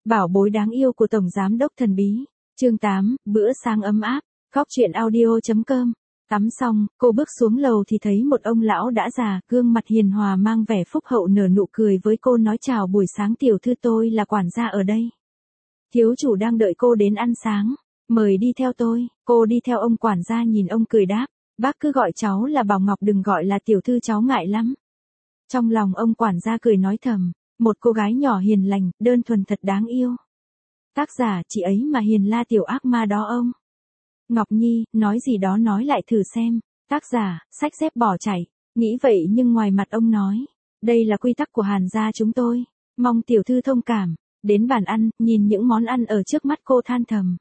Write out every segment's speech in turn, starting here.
Bảo bối đáng yêu của Tổng Giám đốc thần bí. Chương 8, bữa sáng ấm áp. Góc truyện audio.com. Tắm xong, cô bước xuống lầu thì thấy một ông lão đã già, gương mặt hiền hòa mang vẻ phúc hậu nở nụ cười với cô nói chào buổi sáng tiểu thư, tôi là quản gia ở đây. Thiếu chủ đang đợi cô đến ăn sáng, mời đi theo tôi. Cô đi theo ông quản gia, nhìn ông cười đáp, bác cứ gọi cháu là Bảo Ngọc, đừng gọi là tiểu thư, cháu ngại lắm. Trong lòng ông quản gia cười nói thầm, một cô gái nhỏ hiền lành, đơn thuần thật đáng yêu. Tác giả, chị ấy mà hiền la tiểu ác ma đó ông. Ngọc Nhi, nói gì đó nói lại thử xem. Tác giả, sách dép bỏ chảy. Nghĩ vậy nhưng ngoài mặt ông nói, đây là quy tắc của Hàn gia chúng tôi, mong tiểu thư thông cảm. Đến bàn ăn, nhìn những món ăn ở trước mắt cô than thầm.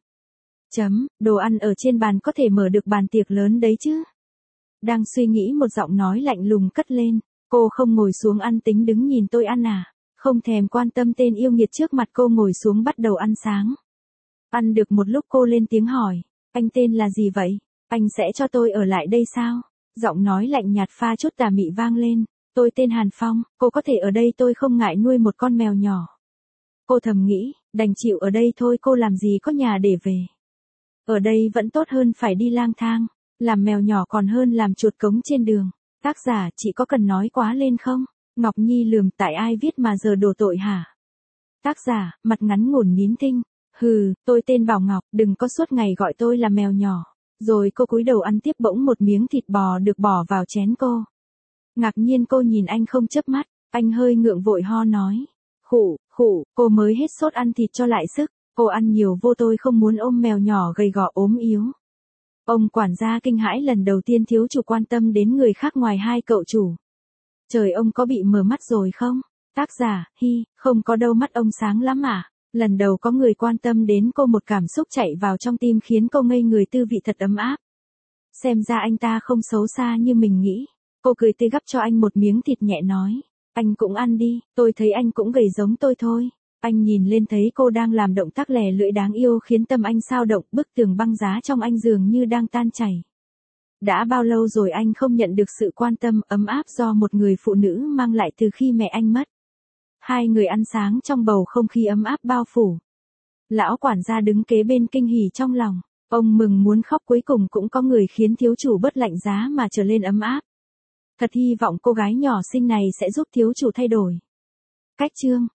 Đồ ăn ở trên bàn có thể mở được bàn tiệc lớn đấy chứ. Đang suy nghĩ một giọng nói lạnh lùng cất lên, cô không ngồi xuống ăn, tính đứng nhìn tôi ăn à? Không thèm quan tâm tên yêu nghiệt trước mặt cô, ngồi xuống bắt đầu ăn sáng. Ăn được một lúc cô lên tiếng hỏi, anh tên là gì vậy? Anh sẽ cho tôi ở lại đây sao? Giọng nói lạnh nhạt pha chút tà mị vang lên, tôi tên Hàn Phong, cô có thể ở đây, tôi không ngại nuôi một con mèo nhỏ. Cô thầm nghĩ, đành chịu ở đây thôi, cô làm gì có nhà để về. Ở đây vẫn tốt hơn phải đi lang thang, làm mèo nhỏ còn hơn làm chuột cống trên đường. Tác giả, chị có cần nói quá lên không? Ngọc Nhi lườm, tại ai viết mà giờ đổ tội hả? Tác giả, mặt ngắn ngủn nín thinh. Hừ, tôi tên Bảo Ngọc, đừng có suốt ngày gọi tôi là mèo nhỏ. Rồi cô cúi đầu ăn tiếp, bỗng một miếng thịt bò được bỏ vào chén cô. Ngạc nhiên cô nhìn anh không chớp mắt, anh hơi ngượng vội ho nói. Khụ, cô mới hết sốt ăn thịt cho lại sức. Cô ăn nhiều vô, tôi không muốn ôm mèo nhỏ gầy gò ốm yếu. Ông quản gia kinh hãi, lần đầu tiên thiếu chủ quan tâm đến người khác ngoài hai cậu chủ. Trời, ông có bị mờ mắt rồi không? Tác giả, không có đâu, mắt ông sáng lắm à? Lần đầu có người quan tâm đến cô, một cảm xúc chạy vào trong tim khiến cô ngây người, tư vị thật ấm áp. Xem ra anh ta không xấu xa như mình nghĩ. Cô cười tươi gắp cho anh một miếng thịt nhẹ nói, anh cũng ăn đi, tôi thấy anh cũng gầy giống tôi thôi. Anh nhìn lên thấy cô đang làm động tác lè lưỡi đáng yêu khiến tâm anh xao động, bức tường băng giá trong anh dường như đang tan chảy. Đã bao lâu rồi anh không nhận được sự quan tâm, ấm áp do một người phụ nữ mang lại từ khi mẹ anh mất. Hai người ăn sáng trong bầu không khí ấm áp bao phủ. Lão quản gia đứng kế bên kinh hỉ trong lòng, ông mừng muốn khóc, cuối cùng cũng có người khiến thiếu chủ bớt lạnh giá mà trở lên ấm áp. Thật hy vọng cô gái nhỏ xinh này sẽ giúp thiếu chủ thay đổi. Cách chương